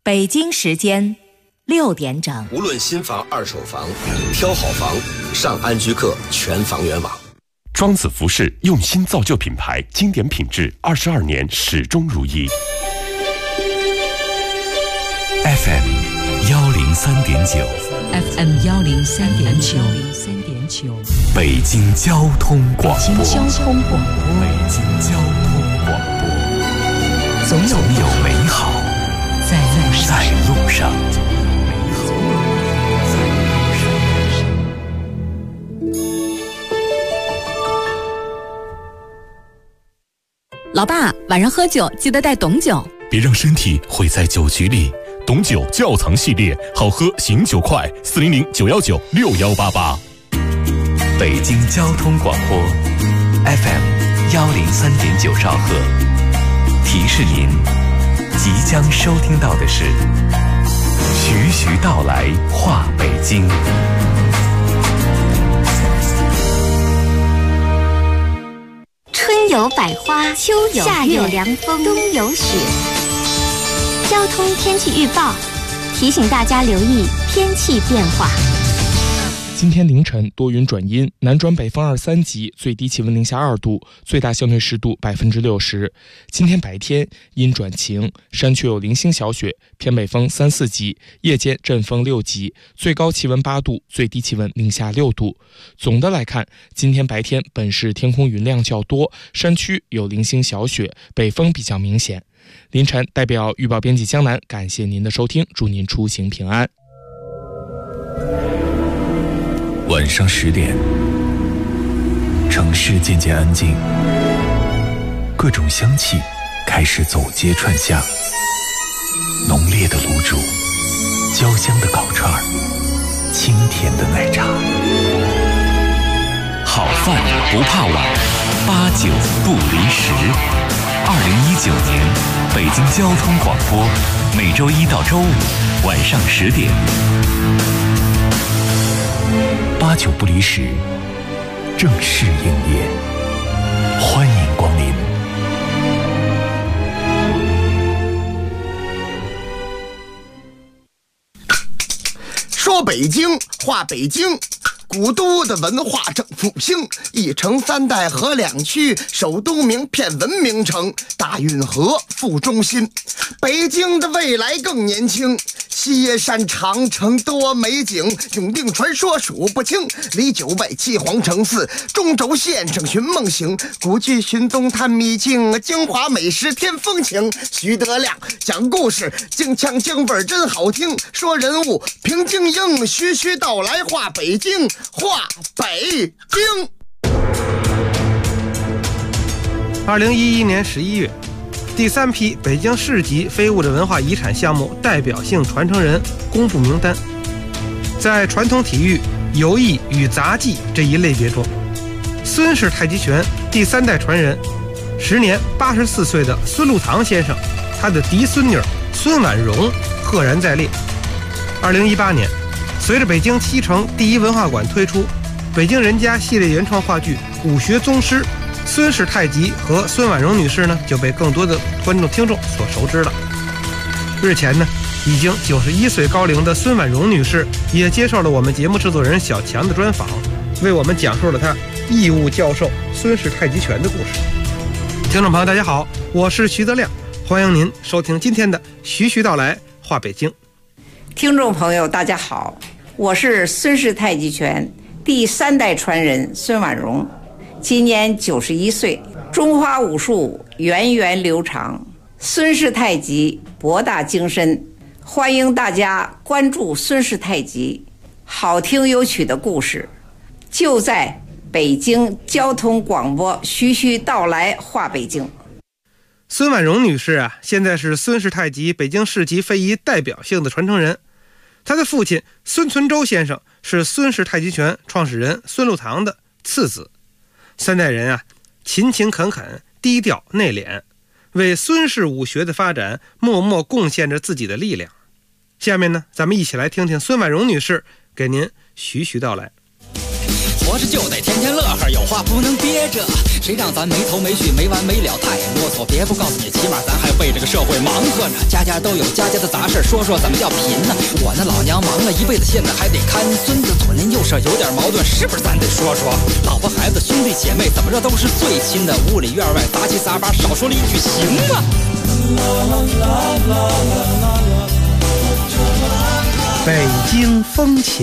北京时间6点整。 无论新房、二手房，挑好房，上安居客全房源网。 庄子服饰用心造就品牌，经典品质22年始终如一。 FM 103.9 FM 103.9 北京交通广播。 北京交通广播。 北京交通广播。总有美好在路上。 老爸，晚上喝酒记得带董酒， 别让身体毁在酒局里。董酒窖藏系列，好喝醒酒快，400-919-6188。北京交通广播 FM 103.9兆赫，提示您即将收听到的是徐徐道来话北京。 春有百花，秋有夏有凉风，冬有雪。交通天气预报提醒大家留意天气变化。 今天凌晨多云转阴，南转北风2、3级，最低气温零下2度，最大相对湿度60%。今天白天阴转晴，山区有零星小雪，偏北风3、4级，夜间阵风6级，最高气温8度，最低气温零下6度。总的来看，今天白天本市天空云量较多，山区有零星小雪，北风比较明显。凌晨代表预报编辑江南感谢您的收听，祝您出行平安。 晚上10点，城市渐渐安静，各种香气开始走街串巷，浓烈的卤煮，焦香的烤串，清甜的奶茶。好饭不怕晚，8、9不离10。2019年，北京交通广播，每周1到周5晚上10点。8、9不离10，正式营业，欢迎光临。 说北京，话北京，古都的文化正复兴，一城3代和2区，首都名片文明城，大运河副中心。北京的未来更年轻，西山长城多美景，永定传说数不清，离9外7皇城4，中轴线上寻梦行，古剧寻踪探秘境，京华美食添风情。徐德亮讲故事，京腔京味真好听，说人物评京英，徐徐道来话北京，话北京。 2011年11月，第3批北京市级非物质文化遗产项目代表性传承人公布名单。在传统体育、游艺与杂技这一类别中，孙氏太极拳第3代传人，时年84岁的孙禄堂先生，他的嫡孙女孙婉容赫然在列。2018年，随着北京西城第一文化馆推出北京人家系列原创话剧《武学宗师》，孙氏太极和孙婉容女士呢就被更多的观众听众所熟知了。日前呢，已经91岁高龄的孙婉容女士也接受了我们节目制作人小强的专访，为我们讲述了她义务教授孙氏太极拳的故事。听众朋友大家好，我是徐德亮，欢迎您收听今天的徐徐道来话北京。 听众朋友大家好，我是孙氏太极拳第3代传人孙婉容，今年91岁，中华武术源远流长，孙氏太极博大精深，欢迎大家关注孙氏太极好听有趣的故事，就在北京交通广播徐徐道来话北京。 孙婉容女士啊，现在是孙氏太极北京市级非遗代表性的传承人。她的父亲孙存周先生是孙氏太极拳创始人孙禄堂的次子。3代人啊，勤勤恳恳，低调内敛，为孙氏武学的发展默默贡献着自己的力量。下面呢，咱们一起来听听孙婉容女士给您徐徐道来。 活着就得天天乐呵，有话不能憋着。谁让咱没头没绪没完没了太啰嗦，别不告诉你，起码咱还为这个社会忙活呢。家家都有家家的杂事，说说怎么叫贫呢？我那老娘忙了一辈子，现在还得看孙子，左邻右舍有点矛盾，是不是咱得说说？老婆孩子兄弟姐妹怎么着都是最亲的，屋里院外杂七杂八，少说了一句行吗？ 北京风情。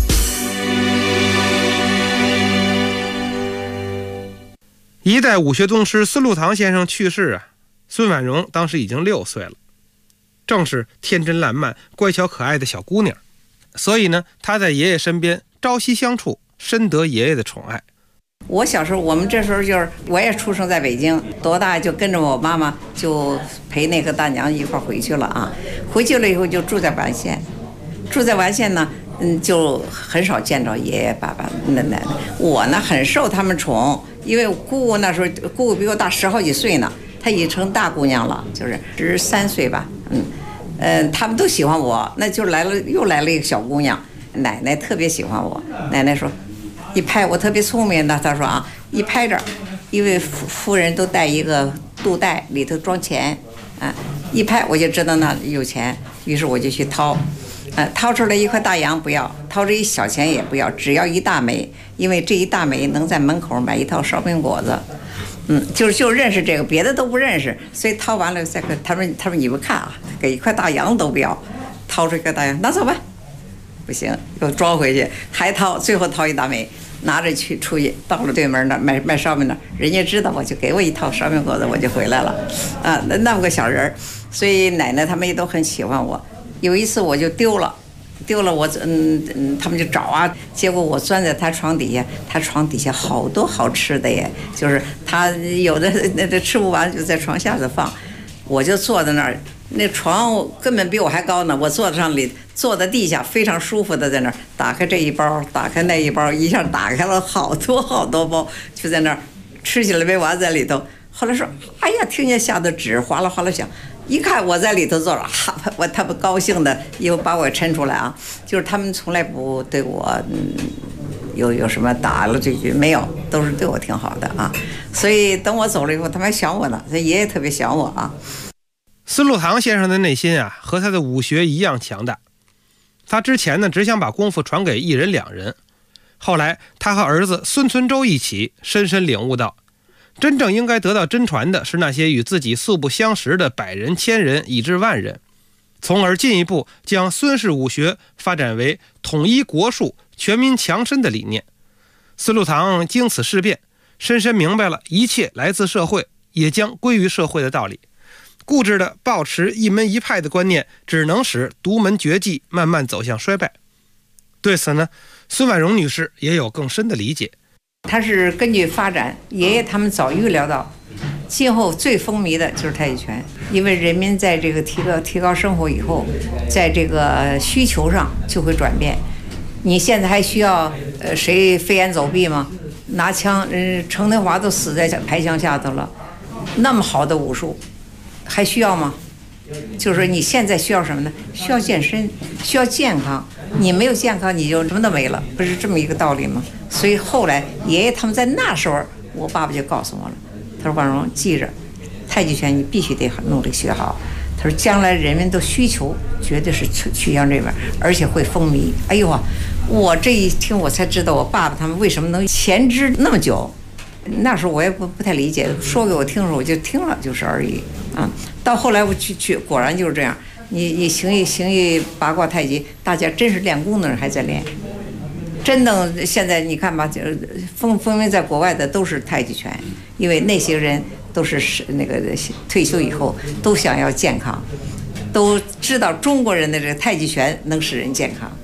一代武学宗师孙禄堂先生去世啊，孙婉容当时已经6岁了，正是天真烂漫、乖巧可爱的小姑娘，所以呢，她在爷爷身边朝夕相处，深得爷爷的宠爱。 我小时候，我们这时候就是我也出生在北京，多大就跟着我妈妈就陪那个大娘一块回去了啊。回去了以后就住在完县，住在完县呢，就很少见着爷爷、爸爸、奶奶。我呢很受他们宠，因为姑姑那时候姑姑比我大10好几岁呢，她已经成大姑娘了，就是13岁吧，他们都喜欢我，那就又来了一个小姑娘。奶奶特别喜欢我，奶奶说。一拍我特别聪明的，他说啊，一拍这儿，因为夫人都带一个肚带，里头装钱，一拍我就知道那有钱，于是我就去掏，掏出来一块大洋不要，掏出一小钱也不要，只要1大枚，因为这1大枚能在门口买一套烧饼果子，就认识这个，别的都不认识，所以掏完了再给他们你们看啊，给一块大洋都不要，掏出一块大洋拿走吧。不行，又装回去，还掏，最后掏1大枚，拿着出去，到了对门那卖烧饼的，人家知道我就给我一套烧饼果子，我就回来了，那么个小人儿，所以奶奶他们也都很喜欢我。有一次我就丢了我，他们就找啊，结果我钻在他床底下，他床底下好多好吃的耶，就是他有的那吃不完就在床下头放，我就坐在那儿。那床根本比我还高呢，我坐在地下非常舒服的在那儿，打开这一包，打开那一包，一下打开了好多好多包，就在那儿吃起来没完在里头。后来说，哎呀，听见下头纸哗啦哗啦响，一看我在里头坐着，他们高兴的又把我抻出来啊，就是他们从来不对我有什么打了这句没有，都是对我挺好的啊。所以等我走了以后，他们还想我呢，所以爷爷特别想我啊。 孙禄堂先生的内心啊，和他的武学一样强大。他之前呢，只想把功夫传给1人2人，后来他和儿子孙存周一起，深深领悟到，真正应该得到真传的是那些与自己素不相识的100人、1000人以至万人，从而进一步将孙氏武学发展为统一国术、全民强身的理念。孙禄堂经此事变，深深明白了一切来自社会，也将归于社会的道理。固执的抱持一门一派的观念，只能使独门绝技慢慢走向衰败。对此呢，孙婉容女士也有更深的理解。 她是根据发展，爷爷他们早预料到，今后最风靡的就是太极拳，因为人民在这个提高生活以后，在这个需求上就会转变。你现在还需要谁飞檐走壁吗？拿枪，程德华都死在排墙下头了，那么好的武术。还需要吗？就是说你现在需要什么呢？需要健身，需要健康。你没有健康，你就什么都没了，不是这么一个道理吗？所以后来爷爷他们在那时候，我爸爸就告诉我了，他说：“婉容，记着，太极拳你必须得努力学好。”他说：“将来人们都需求，绝对是趋向这边，而且会风靡。”哎呦啊，我这一听我才知道我爸爸他们为什么能前知那么久。那时候我也不太理解，说给我听的时候我就听了就是而已啊。到后来我去果然就是这样。你形意八卦太极，大家真是练功的人还在练。真的现在你看吧，风靡在国外的都是太极拳，因为那些人都是那个退休以后都想要健康，都知道中国人的这个太极拳能使人健康。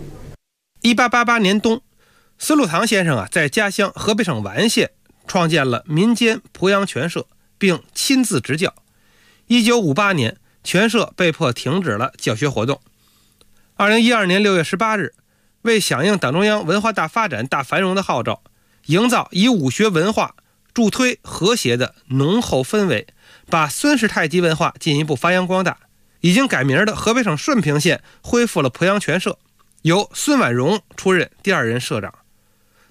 1888年冬，孙禄堂先生啊，在家乡河北省完县创建了民间濮阳拳社，并亲自执教。1958年，拳社被迫停止了教学活动。2012年6月18日，为响应党中央文化大发展大繁荣的号召，营造以武学文化助推和谐的浓厚氛围，把孙氏太极文化进一步发扬光大。已经改名的河北省顺平县恢复了濮阳拳社，由孙婉容出任第2任社长。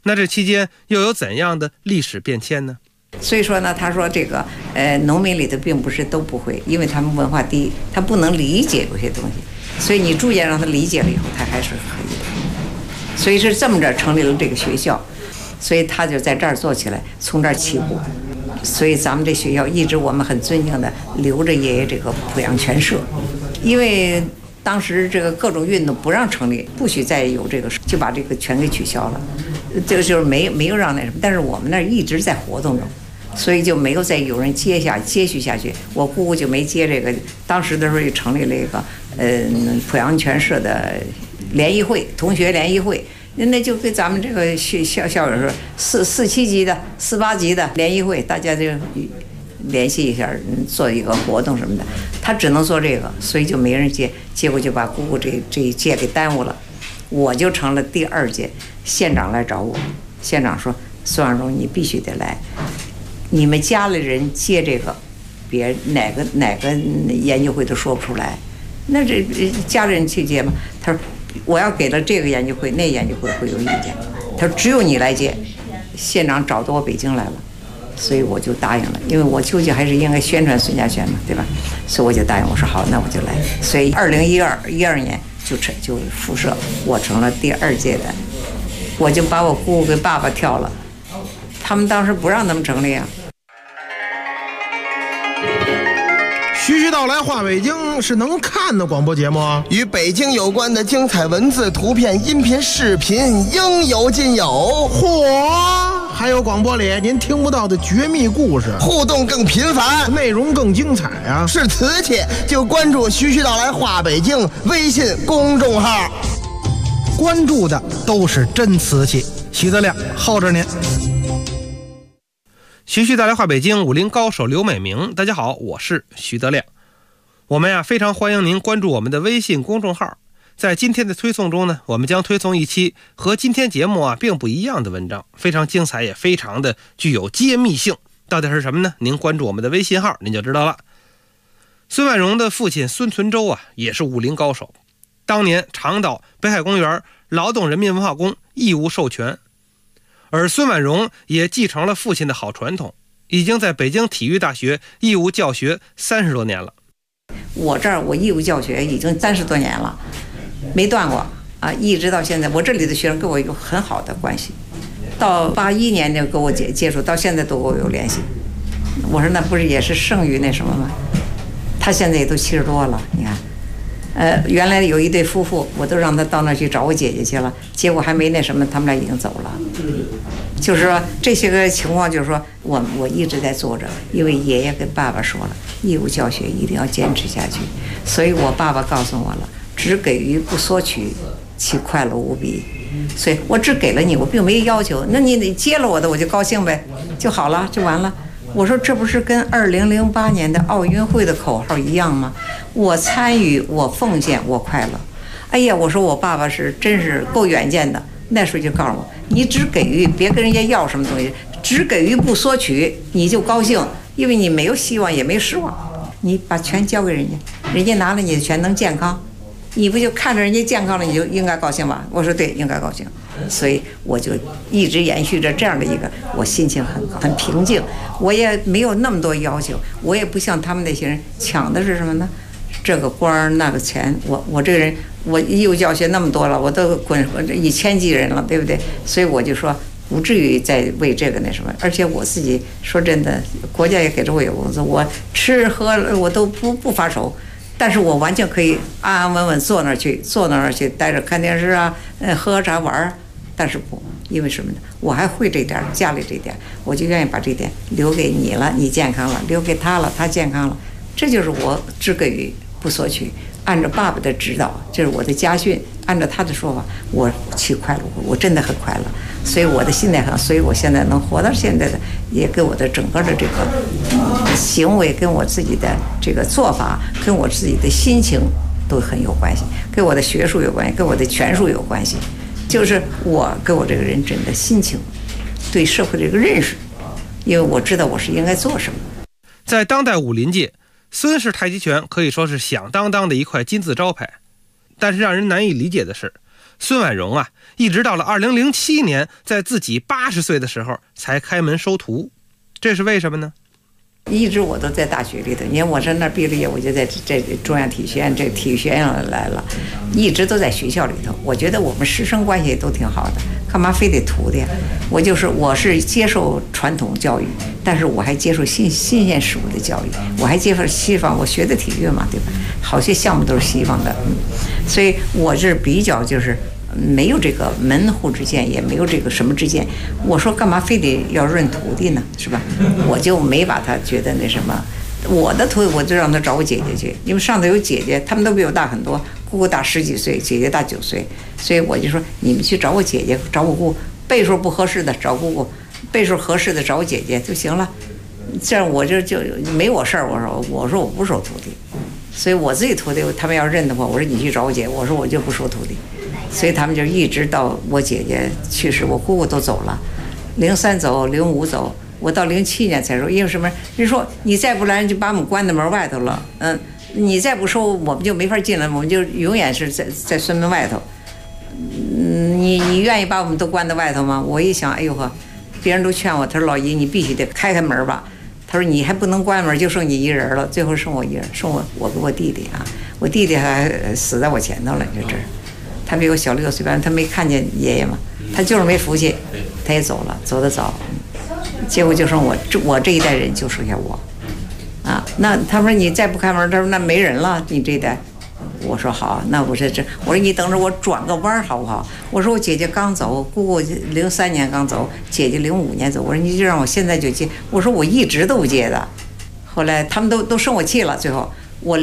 那这期间又有怎样的历史变迁呢？ 所以说呢，他说这个农民里头并不是都不会，因为他们文化低，他不能理解有些东西，所以你逐渐让他理解了以后，他还是可以的。所以是这么着成立了这个学校，所以他就在这儿做起来，从这儿起步。所以咱们这学校一直我们很尊敬的留着爷爷这个濮阳全社，因为当时这个各种运动不让成立，不许再有这个，就把这个全给取消了。这个就是没有让那什么，但是我们那儿一直在活动中，所以就没有再有人接续下去。我姑姑就没接这个，当时的时候就成立了一个濮阳全社的联谊会，同学联谊会。那就跟咱们这个校友说4、7级的、4、8级的联谊会，大家就联系一下，做一个活动什么的。他只能做这个，所以就没人接，结果就把姑姑这一届给耽误了。我就成了第2届，县长来找我，县长说：“孙万荣，你必须得来，你们家里人接这个，别哪个研究会都说不出来，那这家里人去接吗？”他说。我要给了这个研究会，那研究会会有意见。他说只有你来接，县长找到我北京来了，所以我就答应了，因为我究竟还是应该宣传孙家轩嘛，对吧？所以我就答应，我说好，那我就来。所以2012年就复社，我成了第2届的，我就把我姑姑给爸爸挑了，他们当时不让他们成立啊。 徐徐道来话北京是能看的广播节目啊， 与北京有关的精彩文字、图片、音频、视频应有尽有。 嚯，还有广播里您听不到的绝密故事， 互动更频繁， 内容更精彩啊！ 是瓷器就关注徐徐道来话北京微信公众号， 关注的都是真瓷器。徐德亮候着您。 徐徐道来话北京，武林高手刘美明，大家好，我是徐德亮。我们非常欢迎您关注我们的微信公众号。在今天的推送中呢，我们将推送一期和今天节目并不一样的文章，非常精彩，也非常的具有揭秘性。到底是什么呢？您关注我们的微信号您就知道了。孙万荣的父亲孙存周也是武林高手，当年倡导北海公园劳动人民文化宫义务授权，而孙万荣也继承了父亲的好传统，已经在北京体育大学义务教学30多年了。 我这儿我义务教学已经30多年了，没断过啊，一直到现在。我这里的学生跟我有很好的关系，到81年就跟我接触，到现在都跟我有联系。我说那不是也是剩余那什么吗？他现在也都70多了，你看。原来有一对夫妇，我都让他到那去找我姐姐去了，结果还没那什么，他们俩已经走了。就是说这些个情况，就是说我一直在做着，因为爷爷跟爸爸说了，义务教学一定要坚持下去，所以我爸爸告诉我了，只给予不索取，其快乐无比。所以我只给了你，我并没要求，那你得接了我的，我就高兴呗，就好了，就完了。我说这不是跟2008年的奥运会的口号一样吗？我参与，我奉献，我快乐。哎呀，我说我爸爸是真是够远见的，那时候就告诉我，你只给予，别跟人家要什么东西，只给予不索取，你就高兴，因为你没有希望也没有失望，你把权交给人家，人家拿了你的权能健康，你不就看着人家健康了，你就应该高兴吧？我说对，应该高兴。所以我就一直延续着这样的一个，我心情很平静，我也没有那么多要求，我也不像他们那些人抢的是什么呢？这个官那个钱，我这个人，我义务教学那么多了，我都滚1000几人了，对不对？所以我就说不至于再为这个那什么，而且我自己说真的，国家也给着我有工资，我吃喝我都不发愁。但是我完全可以安安稳稳坐那儿去待着看电视啊，喝茶玩，但是不，因为什么呢？我还会这点，家里这点，我就愿意把这点留给你了，你健康了；留给他了，他健康了。这就是我只给予不索取，按照爸爸的指导，这是我的家训，按照他的说法，我去快乐，我真的很快乐，所以我的心态很，所以我现在能活到现在的，也跟我的整个的这个行为，跟我自己的这个做法，跟我自己的心情都很有关系，跟我的学术有关系，跟我的权术有关系，就是我跟我这个人真的心情，对社会的这个认识，因为我知道我是应该做什么。 在当代武林界，孙氏太极拳可以说是响当当的一块金字招牌，但是让人难以理解的是， 孙婉容啊，一直到了2007年，在自己80岁的时候才开门收徒，这是为什么呢？ 一直我都在大学里头，你看我在那儿毕了业，我就在这中央体育学院这体育学院来了，一直都在学校里头。我觉得我们师生关系都挺好的，干嘛非得徒弟？我是接受传统教育，但是我还接受新鲜事物的教育，我还接受西方，我学的体育嘛，对吧？好些项目都是西方的，所以我是比较就是没有这个门户之见，也没有这个什么之见。我说干嘛非得要认徒弟呢？是吧？我就没把他觉得那什么。我的徒弟我就让他找我姐姐去，因为上头有姐姐，他们都比我大很多，姑姑大10几岁，姐姐大9岁，所以我就说你们去找我姐姐，找我姑，辈数不合适的找姑姑，辈数合适的找我姐姐就行了。这样我就没我事儿。我说我不收徒弟，所以我自己徒弟他们要认的话，我说你去找我姐，我说我就不收徒弟。所以他们就一直到我姐姐去世，我姑姑都走了，03走，05走，我到07年才收。因为什么？人说你再不来就把我们关在门外头了，你再不收我们就没法进来，我们就永远是在孙门外头。你愿意把我们都关在外头吗？我一想，哎呦呵，别人都劝我，他说老姨你必须得开门吧。他说你还不能关门，就剩你一人了。最后剩我一人，剩我跟我弟弟啊，我弟弟还死在我前头了，你说这。他比我小6岁半，他没看见爷爷嘛，他就是没福气，他也走了，走得早，结果就剩我这一代人就剩下我，啊，那他说你再不开门，他说那没人了，你这一代，我说好，那我说你等着我转个弯好不好？我说我姐姐刚走，姑姑03年刚走，姐姐05年走，我说你就让我现在就接，我说我一直都不接的，后来他们都生我气了，最后我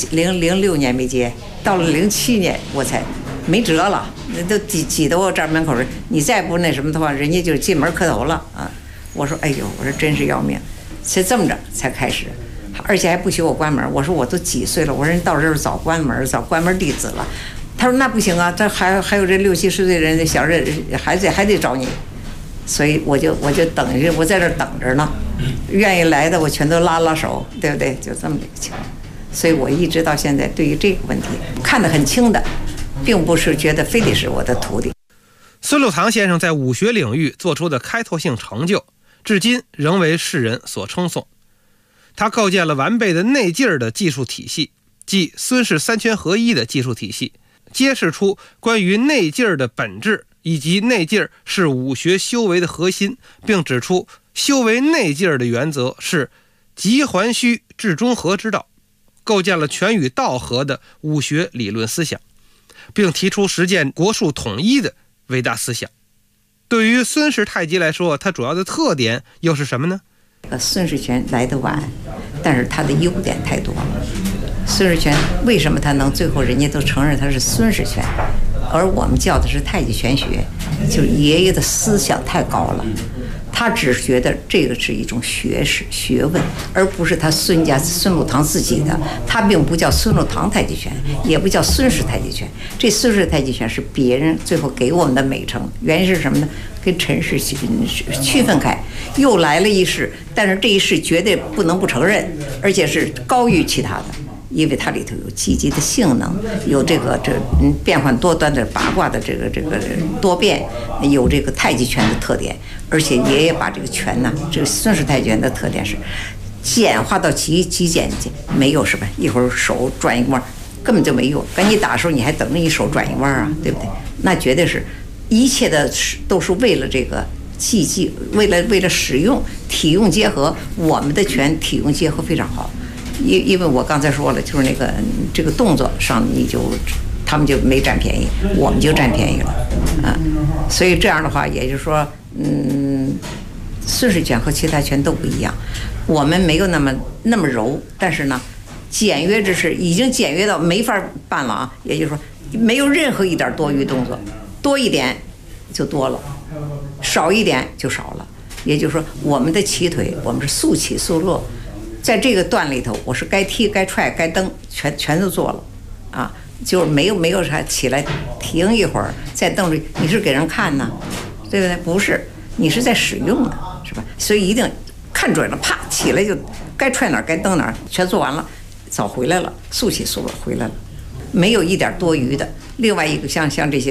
06年没接，到了07年我才。没辙了，那都挤得我这儿门口人，你再不那什么的话，人家就进门磕头了啊！我说，哎呦，我说真是要命，才这么着才开始，而且还不许我关门。我说我都几岁了，我说人到这儿早关门弟子了。他说那不行啊，这还有这60、70岁的人小人还得找你，所以我就等着，我在这儿等着呢，愿意来的我全都拉手，对不对？就这么个情况。所以我一直到现在对于这个问题看得很轻的。并不是觉得非得是我的徒弟。 孙禄堂先生在武学领域做出的开拓性成就，至今仍为世人所称颂。他构建了完备的内劲儿的技术体系，即孙氏3权合一的技术体系，揭示出关于内劲儿的本质，以及内劲儿是武学修为的核心，并指出修为内劲儿的原则是急还虚至中和之道，构建了权与道合的武学理论思想，并提出实践国术统一的伟大思想。对于孙氏太极来说，它主要的特点又是什么呢？ 孙氏拳来得晚，但是它的优点太多了。孙氏拳为什么它能最后人家都承认它是孙氏拳，而我们叫的是太极拳学，就是爷爷的思想太高了。他只觉得这个是一种学识学问，而不是他孙禄堂自己的。他并不叫孙禄堂太极拳，也不叫孙氏太极拳。这孙氏太极拳是别人最后给我们的美称。原因是什么呢？跟陈氏区分开，又来了一世，但是这一世绝对不能不承认，而且是高于其他的。因为它里头有积极的性能，有这变幻多端的八卦的这个多变，有这个太极拳的特点，而且爷爷把这个拳呢，这个孙氏太极拳的特点是简化到极简，没有什么一会儿手转一弯根本就没用，赶紧打的时候你还等着一手转一弯啊，对不对？那绝对是一切的都是为了这个技为了使用体用结合，我们的拳体用结合非常好。因为我刚才说了，就是这个动作上，他们就没占便宜，我们就占便宜了，啊，所以这样的话，也就是说，孙氏拳和其他拳都不一样，我们没有那么柔，但是呢，简约之势已经简约到没法办了啊，也就是说，没有任何一点多余动作，多一点就多了，少一点就少了，也就是说，我们的起腿，我们是速起速落。在这个段里头，我是该踢、该踹、该蹬，全都做了，啊，就是没有啥起来停一会儿再蹬着，你是给人看呢，对不对？不是，你是在使用呢，是吧？所以一定看准了，啪起来就该踹哪儿该蹬哪儿，全做完了，早回来了，速起速落回来了，没有一点多余的。另外一个像这些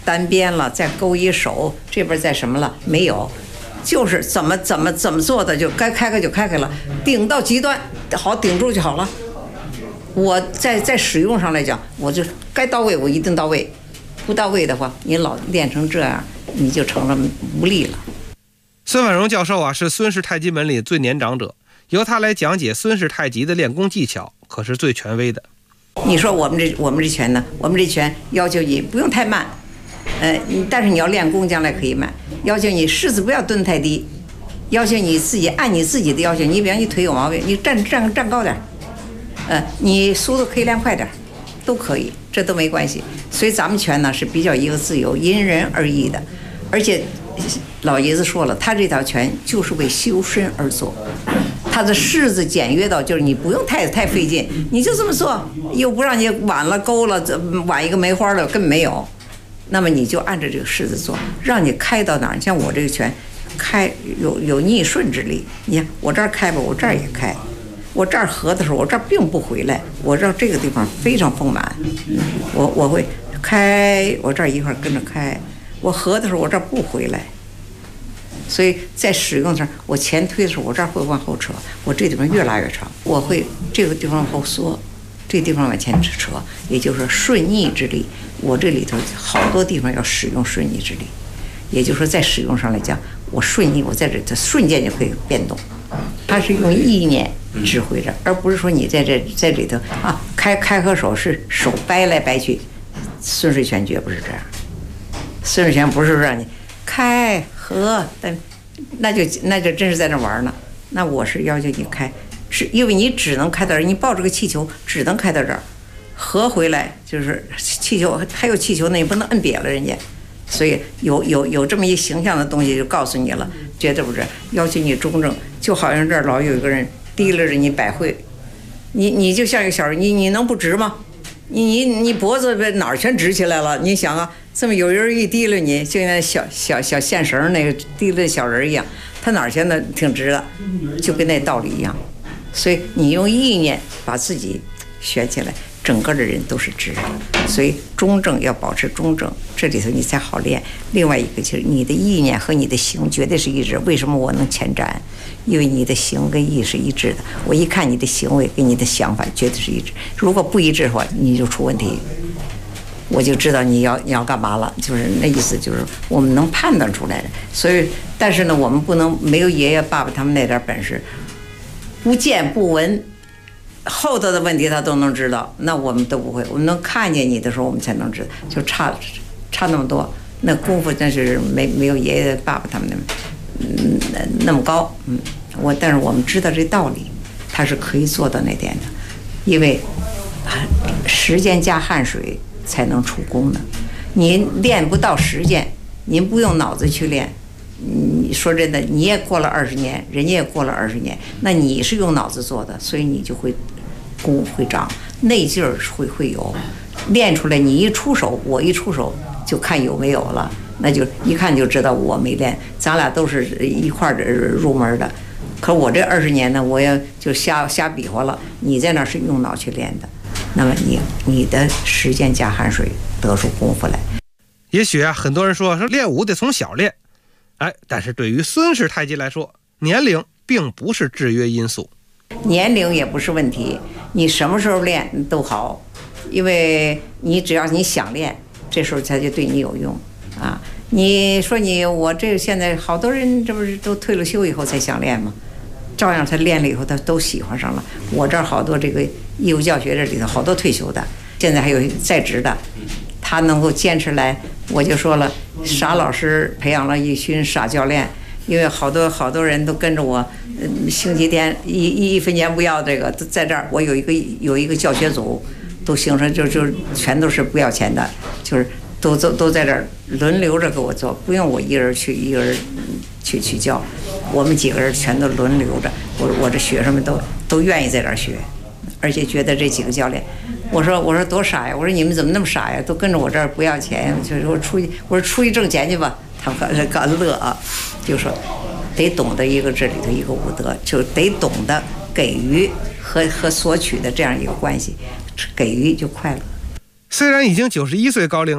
单边了，再勾一手，这边再什么了，没有，就是怎么做的就该开开就开开了，顶到极端好顶住就好了。我在使用上来讲，我就该到位我一定到位，不到位的话，你老练成这样，你就成了无力了。 孙婉容教授是孙氏太极门里最年长者，由他来讲解孙氏太极的练功技巧，可是最权威的。 你说我们这拳呢？我们这拳要求你不用太慢，但是你要练功将来可以慢。要求你式子不要蹲太低，要求你自己按你自己的要求。你比方你腿有毛病，你站高点，你速度可以练快点，都可以，这都没关系。所以咱们拳呢是比较一个自由，因人而异的，而且。老爷子说了，他这条拳就是为修身而做，他的式子简约到就是你不用太费劲，你就这么做，又不让你挽了勾了，挽一个梅花了根本没有，那么你就按照这个式子做，让你开到哪儿？像我这个拳开有逆顺之力，你看我这儿开吧，我这儿也开，我这儿合的时候我这儿并不回来，我这这个地方非常丰满，我会开，我这儿一块跟着开，我合的时候我这儿不回来，所以在使用上，我前推的时候我这儿会往后扯，我这地方越拉越长，我会这个地方往后缩，这个地方往前扯，也就是说顺逆之力。我这里头好多地方要使用顺逆之力，也就是说在使用上来讲，我顺逆，我在这瞬间就可以变动。它是用意念指挥着，而不是说你在里头啊开合手是手掰来掰去。孙水拳绝不是这样，孙水拳不是让你开合，那就真是在那玩呢。那我是要求你开，是因为你只能开到这儿，你抱着个气球只能开到这儿，合回来就是气球，还有气球呢，你不能摁瘪了人家。所以有这么一形象的东西就告诉你了，绝对不是要求你中正，就好像这儿老有一个人提拉着你百会，你就像一个小人，你能不直吗？你脖子哪儿全直起来了？你想啊，这么有人一提拉你，就像小线绳那个提拉小人一样，他哪儿现在挺直的，就跟那道理一样。所以你用意念把自己悬起来，整个的人都是直的。所以中正要保持中正，这里头你才好练。另外一个就是你的意念和你的行绝对是一致。为什么我能前瞻？因为你的行跟意是一致的。我一看你的行为跟你的想法绝对是一致，如果不一致的话，你就出问题。我就知道你要干嘛了，就是那意思，就是我们能判断出来的。所以，但是呢，我们不能没有爷爷爸爸他们那点本事，不见不闻。后头的问题他都能知道，那我们都不会。我们能看见你的时候，我们才能知道，就差那么多。那功夫真是没有爷爷爸爸他们那么高。但是我们知道这道理，他是可以做到那点的，因为时间加汗水才能出功的。您练不到时间，您不用脑子去练。你说真的，你也过了20年，人家也过了20年，那你是用脑子做的，所以你就会功会长，内劲儿会有，练出来。你一出手，我一出手就看有没有了，那就一看就知道我没练。咱俩都是一块儿入门的，可我这20年呢，我也就瞎比划了。你在那是用脑去练的，那么你的时间加汗水得出功夫来。 也许很多人说练武得从小练。但是对于孙氏太极来说，年龄并不是制约因素， 年龄也不是问题，你什么时候练都好，因为你只要你想练，这时候它就对你有用啊。你说我这现在好多人这不是都退了休以后才想练吗？照样他练了以后他都喜欢上了。我这儿好多这个义务教学这里头好多退休的，现在还有在职的，他能够坚持来。我就说了，傻老师培养了一群傻教练，因为好多人都跟着我，星期天一分钱不要，这个在这儿我有一个教学组，都形成就全都是不要钱的，就是都在这儿轮流着给我做，不用我一人去教，我们几个人全都轮流着，我这学生们都愿意在这儿学，而且觉得这几个教练。我说多傻呀！我说你们怎么那么傻呀？都跟着我这儿不要钱，就是我说出去挣钱去吧。他们干乐啊，就说得懂得一个这里头一个武德，就得懂得给予和索取的这样一个关系，给予就快乐。 虽然已经91岁高龄了，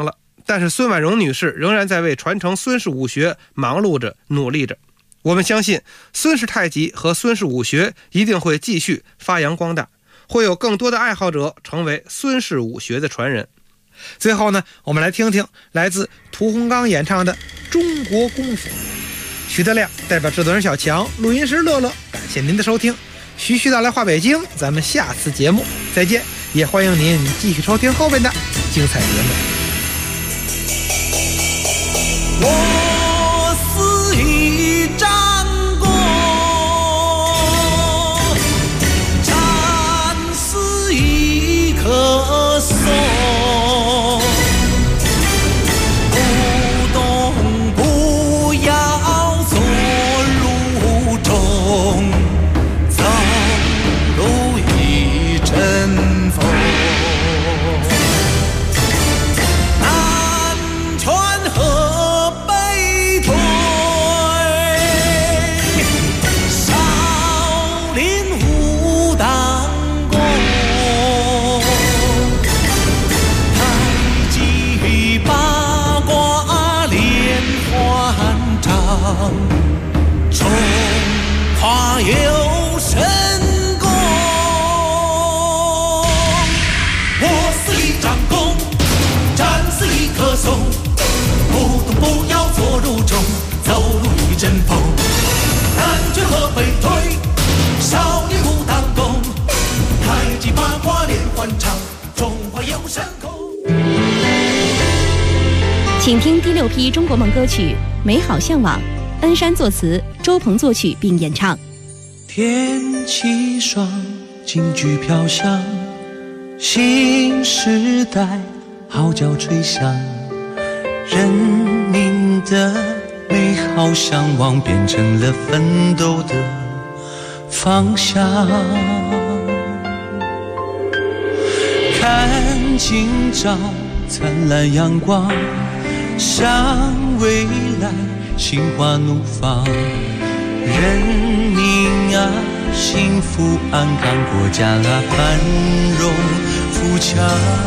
但是孙婉容女士仍然在为传承孙氏武学忙碌着、努力着。我们相信孙氏太极和孙氏武学一定会继续发扬光大，会有更多的爱好者成为孙氏武学的传人。最后呢，我们来听听来自屠洪刚演唱的《中国功夫》。徐德亮代表制作人小强，录音师乐乐，感谢您的收听。徐徐道来话北京，咱们下次节目再见，也欢迎您继续收听后面的精彩节目。 我是一战功，战是一棵松，不动不要做路中，走路一阵风。中华有神功，我是一张弓，战是一棵松，不动不要做如钟，走路一阵风。南拳和北腿，少林武当功，太极八卦连环掌，中华有神功。 请听第6批中国梦歌曲《美好向往》，恩山作词，周鹏作曲并演唱。 天气爽，京剧飘香，新时代号角吹响，人民的美好向往变成了奋斗的方向。看今朝灿烂阳光，向未来心花怒放，人民啊幸福安康，国家啊繁荣富强，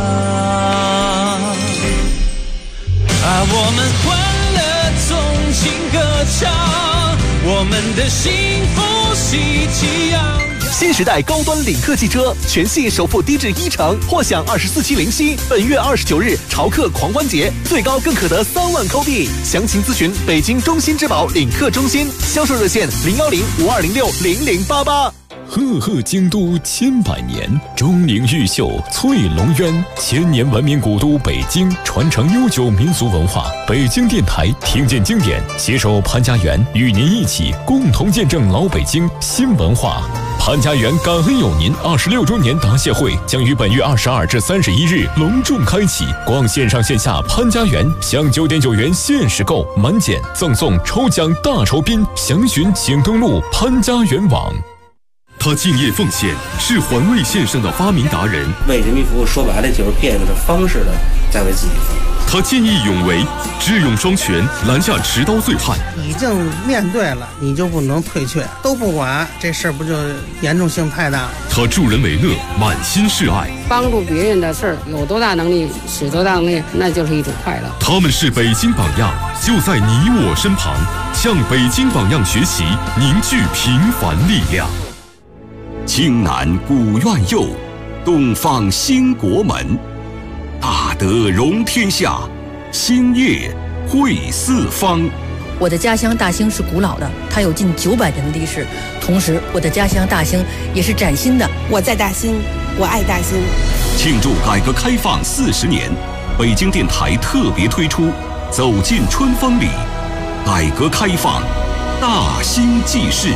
啊我们欢乐纵情歌唱，我们的幸福喜气洋洋。 新时代高端领克汽车全系首付低至10%，或享24期零息。本月29日潮客狂欢节，最高更可得3万扣币。详情咨询北京中心之宝领克中心，销售热线010-5206-0088。 赫赫京都千百年，钟灵毓秀翠龙渊，千年文明古都北京，传承悠久民族文化。北京电台听见经典，携手潘家园，与您一起共同见证老北京新文化。潘家园感恩有您26周年答谢会将于本月22至31日隆重开启，逛线上线下潘家园，享9.9元限时购，满减赠送抽奖大酬宾，详询请登录潘家园网。 他敬业奉献，是环卫线上的发明达人。 为人民服务，说白了就是变着方式的在为自己服务。 他见义勇为，智勇双全，拦下持刀醉汉。 已经面对了，你就不能退却，都不管，这事儿不就严重性太大了？ 他助人为乐，满心是爱， 帮助别人的事儿，有多大能力使多大能力，那就是一种快乐。 他们是北京榜样，就在你我身旁，向北京榜样学习，凝聚平凡力量。 京南古院右，东方兴国门，大德容天下，兴业惠四方。 我的家乡大兴是古老的，它有近900年的历史。同时，我的家乡大兴也是崭新的。 我在大兴，我爱大兴。 庆祝改革开放40年，北京电台特别推出《走进春风里》，改革开放，大兴纪事。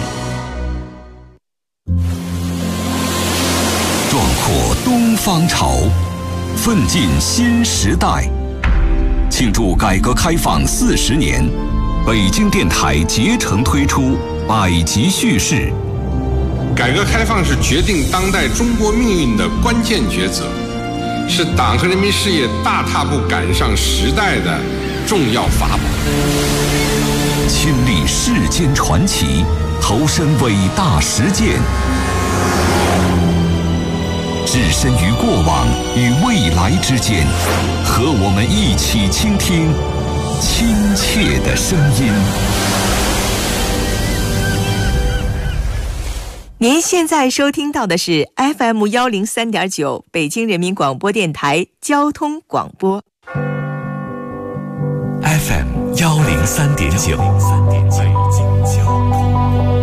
壮阔东方潮，奋进新时代。庆祝改革开放40年，北京电台竭诚推出100集叙事。 改革开放是决定当代中国命运的关键抉择，是党和人民事业大踏步赶上时代的重要法宝。 亲历世间传奇，投身伟大实践。 置身于过往与未来之间，和我们一起倾听亲切的声音。 您现在收听到的是 FM 103.9北京人民广播电台交通广播。 FM 103.9